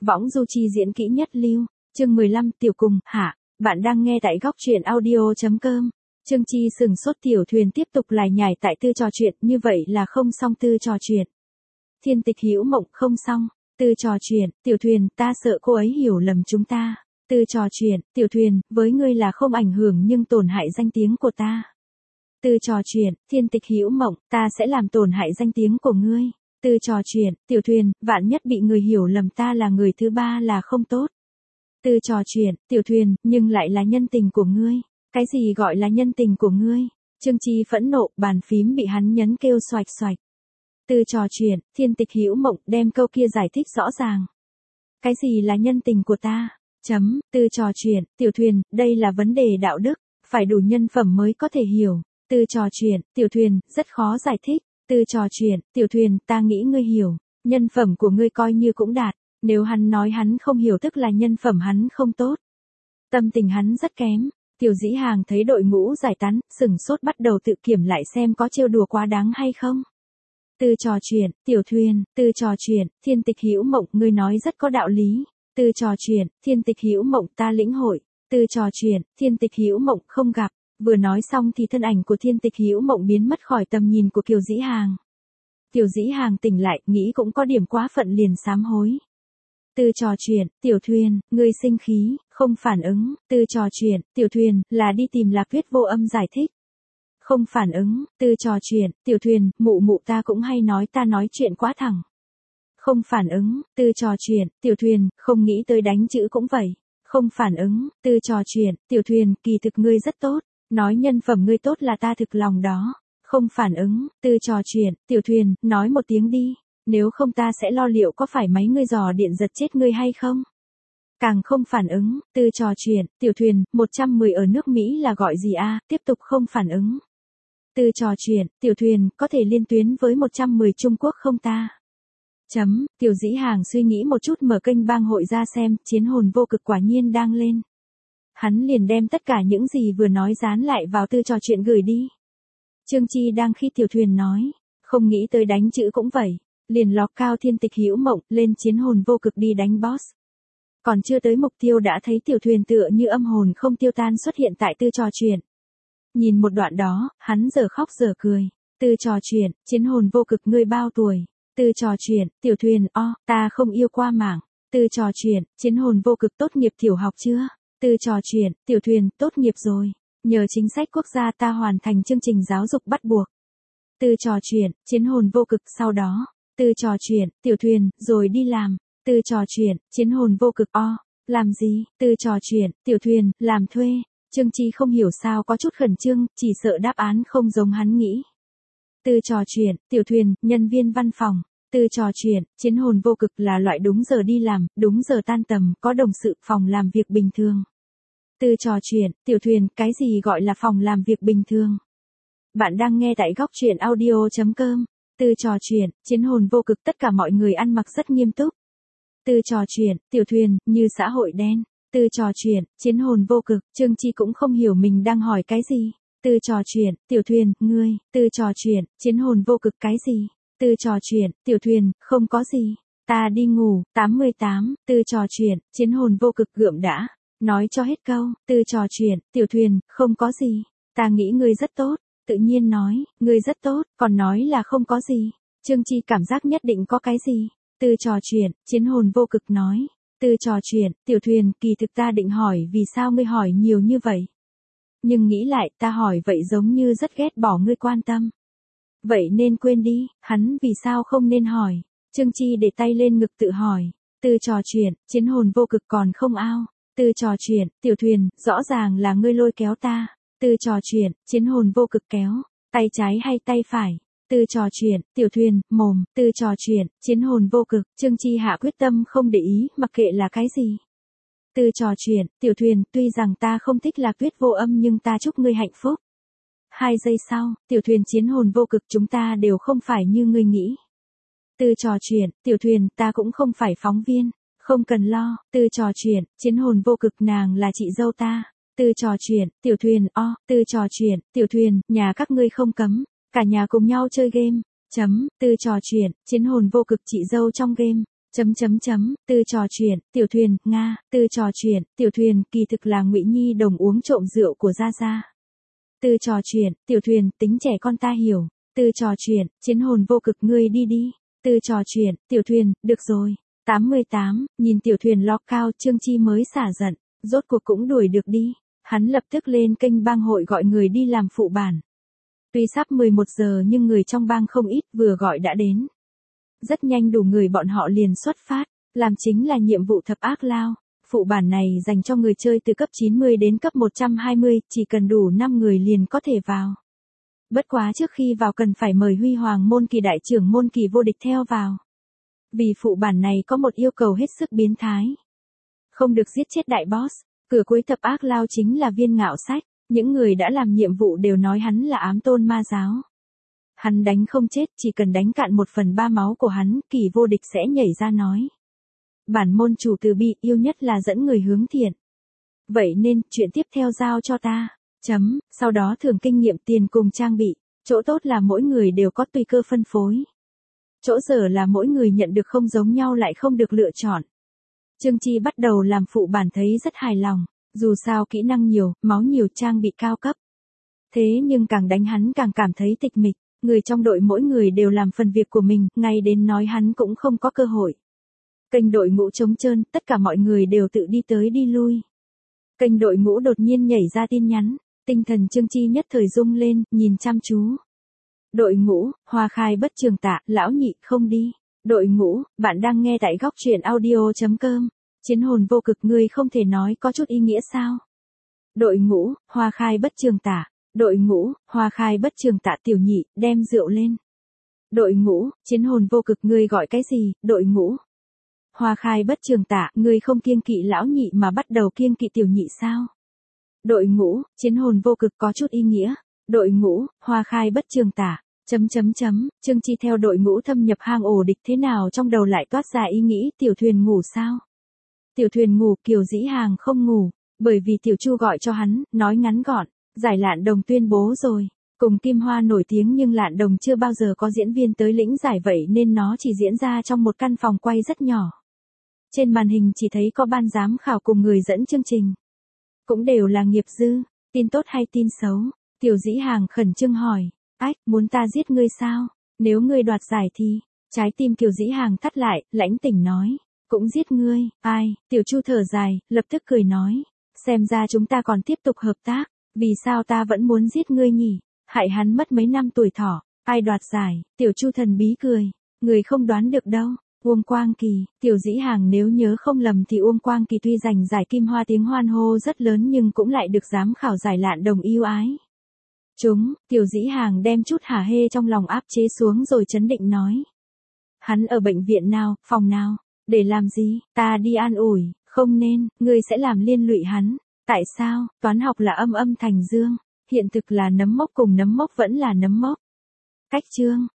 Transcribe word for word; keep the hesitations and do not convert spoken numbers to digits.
Võng du chi diễn kỹ nhất lưu. Chương mười lăm tiểu cùng, hạ. Bạn đang nghe tại góc truyện audio.com. Trương Chi sừng sốt tiểu thuyền tiếp tục lải nhải tại tư trò chuyện, như vậy là không xong tư trò chuyện. Thiên tịch hữu mộng không xong, tư trò chuyện, tiểu thuyền, ta sợ cô ấy hiểu lầm chúng ta. Tư trò chuyện, tiểu thuyền, với ngươi là không ảnh hưởng nhưng tổn hại danh tiếng của ta. Tư trò chuyện, thiên tịch hữu mộng, ta sẽ làm tổn hại danh tiếng của ngươi. Tư trò chuyện, tiểu thuyền, vạn nhất bị người hiểu lầm ta là người thứ ba là không tốt. Tư trò chuyện, tiểu thuyền, nhưng lại là nhân tình của ngươi. Cái gì gọi là nhân tình của ngươi? Trương Chi phẫn nộ, bàn phím bị hắn nhấn kêu xoạch xoạch. Tư trò chuyện, thiên tịch hữu mộng, đem câu kia giải thích rõ ràng. Cái gì là nhân tình của ta? Chấm, tư trò chuyện, tiểu thuyền, đây là vấn đề đạo đức, phải đủ nhân phẩm mới có thể hiểu. Tư trò chuyện, tiểu thuyền, rất khó giải thích. Tư trò chuyện, tiểu thuyền, ta nghĩ ngươi hiểu, nhân phẩm của ngươi coi như cũng đạt, nếu hắn nói hắn không hiểu tức là nhân phẩm hắn không tốt. Tâm tình hắn rất kém, Tiểu Dĩ Hàng thấy đội ngũ giải tán, sừng sốt bắt đầu tự kiểm lại xem có trêu đùa quá đáng hay không. Tư trò chuyện, tiểu thuyền, tư trò chuyện, thiên tịch hữu mộng, ngươi nói rất có đạo lý. Tư trò chuyện, thiên tịch hữu mộng, ta lĩnh hội. Tư trò chuyện, thiên tịch hữu mộng, không gặp. Vừa nói xong thì thân ảnh của thiên tịch hữu mộng biến mất khỏi tầm nhìn của Kiều Dĩ Hàng. Kiều Dĩ Hàng tỉnh lại, nghĩ cũng có điểm quá phận liền sám hối. Tư trò chuyện, tiểu thuyền, ngươi sinh khí, không phản ứng. Tư trò chuyện, tiểu thuyền, là đi tìm Lạc Tuyết vô âm giải thích. Không phản ứng. Tư trò chuyện, tiểu thuyền, mụ mụ ta cũng hay nói ta nói chuyện quá thẳng. Không phản ứng. Tư trò chuyện, tiểu thuyền, không nghĩ tới đánh chữ cũng vậy. Không phản ứng. Tư trò chuyện, tiểu thuyền, kỳ thực ngươi rất tốt. Nói nhân phẩm ngươi tốt là ta thực lòng đó. Không phản ứng. Tư trò chuyện, tiểu thuyền, nói một tiếng đi. Nếu không ta sẽ lo liệu có phải máy ngươi dò điện giật chết ngươi hay không. Càng không phản ứng. Tư trò chuyện, tiểu thuyền, một trăm mười ở nước Mỹ là gọi gì a? Tiếp tục không phản ứng. Tư trò chuyện, tiểu thuyền, có thể liên tuyến với một trăm mười Trung Quốc không ta? Chấm, Tiểu Dĩ Hàng suy nghĩ một chút mở kênh bang hội ra xem, chiến hồn vô cực quả nhiên đang lên. Hắn liền đem tất cả những gì vừa nói dán lại vào tư trò chuyện gửi đi. Trương Chi đang khi tiểu thuyền nói, không nghĩ tới đánh chữ cũng vậy, liền lọc cao thiên tịch hữu mộng, lên chiến hồn vô cực đi đánh boss. Còn chưa tới mục tiêu đã thấy tiểu thuyền tựa như âm hồn không tiêu tan xuất hiện tại tư trò chuyện. Nhìn một đoạn đó, hắn giờ khóc giờ cười. Tư trò chuyện, chiến hồn vô cực ngươi bao tuổi? Tư trò chuyện, tiểu thuyền, o, ta không yêu qua mảng. Tư trò chuyện, chiến hồn vô cực tốt nghiệp tiểu học chưa? Tư trò chuyện, tiểu thuyền, tốt nghiệp rồi. Nhờ chính sách quốc gia ta hoàn thành chương trình giáo dục bắt buộc. Tư trò chuyện, chiến hồn vô cực sau đó. Tư trò chuyện, tiểu thuyền, rồi đi làm. Tư trò chuyện, chiến hồn vô cực, o, làm gì? Tư trò chuyện, tiểu thuyền, làm thuê. Trương Chi không hiểu sao có chút khẩn trương, chỉ sợ đáp án không giống hắn nghĩ. Tư trò chuyện, tiểu thuyền, nhân viên văn phòng. Tư trò chuyện, chiến hồn vô cực là loại đúng giờ đi làm, đúng giờ tan tầm, có đồng sự, phòng làm việc bình thường. Tư trò chuyện, tiểu thuyền, cái gì gọi là phòng làm việc bình thường? Bạn đang nghe tại góc truyện audio.com. Tư trò chuyện, chiến hồn vô cực, tất cả mọi người ăn mặc rất nghiêm túc. Tư trò chuyện, tiểu thuyền, như xã hội đen. Tư trò chuyện, chiến hồn vô cực, Trương Chi cũng không hiểu mình đang hỏi cái gì. Tư trò chuyện, tiểu thuyền, ngươi. Tư trò chuyện, chiến hồn vô cực, cái gì? Tư trò chuyện, tiểu thuyền, không có gì. Ta đi ngủ. tám mươi tám. Tư trò chuyện, chiến hồn vô cực gượm đã. Nói cho hết câu. Tư trò chuyện, tiểu thuyền, không có gì. Ta nghĩ ngươi rất tốt. Tự nhiên nói, ngươi rất tốt, còn nói là không có gì. Trương Chi cảm giác nhất định có cái gì. Tư trò chuyện, chiến hồn vô cực nói. Tư trò chuyện, tiểu thuyền, kỳ thực ta định hỏi vì sao ngươi hỏi nhiều như vậy. Nhưng nghĩ lại, ta hỏi vậy giống như rất ghét bỏ ngươi quan tâm. Vậy nên quên đi, hắn vì sao không nên hỏi. Trương Chi để tay lên ngực tự hỏi. Tư trò chuyện, chiến hồn vô cực còn không ao. Tư trò chuyện, tiểu thuyền, rõ ràng là ngươi lôi kéo ta. Tư trò chuyện, chiến hồn vô cực kéo. Tay trái hay tay phải? Tư trò chuyện, tiểu thuyền, mồm. Tư trò chuyện, chiến hồn vô cực. Trương Chi hạ quyết tâm không để ý, mặc kệ là cái gì. Tư trò chuyện, tiểu thuyền, tuy rằng ta không thích Lạc Tuyết vô âm nhưng ta chúc ngươi hạnh phúc. Hai giây sau, tiểu thuyền, chiến hồn vô cực, chúng ta đều không phải như ngươi nghĩ. Tư trò chuyện, tiểu thuyền, ta cũng không phải phóng viên. Không cần lo. Tư trò chuyện, chiến hồn vô cực, nàng là chị dâu ta. Tư trò chuyện, tiểu thuyền, o, tư trò chuyện, tiểu thuyền, nhà các ngươi không cấm. Cả nhà cùng nhau chơi game. Chấm, tư trò chuyện, chiến hồn vô cực, chị dâu trong game. Chấm chấm chấm, tư trò chuyện, Tiểu Thuyền, Nga, tư trò chuyện, Tiểu Thuyền, kỳ thực là Ngụy Nhi đồng uống trộm rượu của Gia Gia. Tư trò chuyện, Tiểu Thuyền, tính trẻ con ta hiểu. Tư trò chuyện, chiến hồn vô cực ngươi đi đi. Tư trò chuyện, Tiểu Thuyền, được rồi. tám mươi tám, nhìn Tiểu Thuyền lo cao, Trương Chi mới xả giận, rốt cuộc cũng đuổi được đi. Hắn lập tức lên kênh bang hội gọi người đi làm phụ bản. Tuy sắp mười một giờ nhưng người trong bang không ít, vừa gọi đã đến. Rất nhanh đủ người bọn họ liền xuất phát, làm chính là nhiệm vụ thập ác lao. Phụ bản này dành cho người chơi từ cấp chín mươi đến cấp một trăm hai mươi, chỉ cần đủ năm người liền có thể vào. Bất quá trước khi vào cần phải mời Huy Hoàng môn kỳ đại trưởng môn kỳ vô địch theo vào. Vì phụ bản này có một yêu cầu hết sức biến thái. Không được giết chết đại boss, cửa cuối thập ác lao chính là Viên Ngạo Sách, những người đã làm nhiệm vụ đều nói hắn là ám tôn ma giáo. Hắn đánh không chết, chỉ cần đánh cạn một phần ba máu của hắn, kỳ vô địch sẽ nhảy ra nói. Bản môn chủ từ bi yêu nhất là dẫn người hướng thiện. Vậy nên, chuyện tiếp theo giao cho ta. Chấm, sau đó thưởng kinh nghiệm tiền cùng trang bị. Chỗ tốt là mỗi người đều có tùy cơ phân phối. Chỗ dở là mỗi người nhận được không giống nhau lại không được lựa chọn. Trương Chi bắt đầu làm phụ bản thấy rất hài lòng. Dù sao kỹ năng nhiều, máu nhiều, trang bị cao cấp. Thế nhưng càng đánh hắn càng cảm thấy tịch mịch. Người trong đội mỗi người đều làm phần việc của mình, ngay đến nói hắn cũng không có cơ hội. Kênh đội ngũ trống trơn, tất cả mọi người đều tự đi tới đi lui. Kênh đội ngũ đột nhiên nhảy ra tin nhắn, tinh thần Trương Chi nhất thời rung lên, nhìn chăm chú. Đội ngũ, Hoa Khai bất trường tạ, lão nhị không đi. Đội ngũ, bạn đang nghe tại góc truyện audio chấm com. Chiến hồn vô cực ngươi không thể nói có chút ý nghĩa sao? Đội ngũ, Hoa Khai bất trường tạ. Đội ngũ, Hoa Khai bất trường tạ tiểu nhị, đem rượu lên. Đội ngũ, chiến hồn vô cực ngươi gọi cái gì? Đội ngũ. Hoa Khai bất trường tạ, ngươi không kiêng kỵ lão nhị mà bắt đầu kiêng kỵ tiểu nhị sao? Đội ngũ, chiến hồn vô cực có chút ý nghĩa. Đội ngũ, Hoa Khai bất trường tạ. Chấm chấm chấm, Trương Chi theo đội ngũ thâm nhập hang ổ địch thế nào trong đầu lại toát ra ý nghĩ Tiểu Thuyền ngủ sao? Tiểu Thuyền ngủ, Kiều Dĩ Hàng không ngủ, bởi vì Tiểu Chu gọi cho hắn, nói ngắn gọn, giải Lạn Đồng tuyên bố rồi. Cùng Kim Hoa nổi tiếng nhưng Lạn Đồng chưa bao giờ có diễn viên tới lĩnh giải vậy nên nó chỉ diễn ra trong một căn phòng quay rất nhỏ. Trên màn hình chỉ thấy có ban giám khảo cùng người dẫn chương trình. Cũng đều là nghiệp dư, tin tốt hay tin xấu? Tiểu Dĩ Hàng khẩn trương hỏi, ách, muốn ta giết ngươi sao? Nếu ngươi đoạt giải thì, trái tim Kiều Dĩ Hàng thắt lại, lãnh tỉnh nói, cũng giết ngươi, ai? Tiểu Chu thở dài, lập tức cười nói, xem ra chúng ta còn tiếp tục hợp tác, vì sao ta vẫn muốn giết ngươi nhỉ? Hại hắn mất mấy năm tuổi thọ, ai đoạt giải? Tiểu Chu thần bí cười, người không đoán được đâu. Uông Quang Kỳ, Tiểu Dĩ Hàng nếu nhớ không lầm thì Uông Quang Kỳ tuy giành giải Kim Hoa tiếng hoan hô rất lớn nhưng cũng lại được giám khảo giải Lạn Đồng yêu ái. Chúng, Tiểu Dĩ Hàng đem chút hả hê trong lòng áp chế xuống rồi chấn định nói. Hắn ở bệnh viện nào, phòng nào, để làm gì, ta đi an ủi, không nên, ngươi sẽ làm liên lụy hắn. Tại sao, toán học là âm âm thành dương, hiện thực là nấm mốc cùng nấm mốc vẫn là nấm mốc. Cách chương,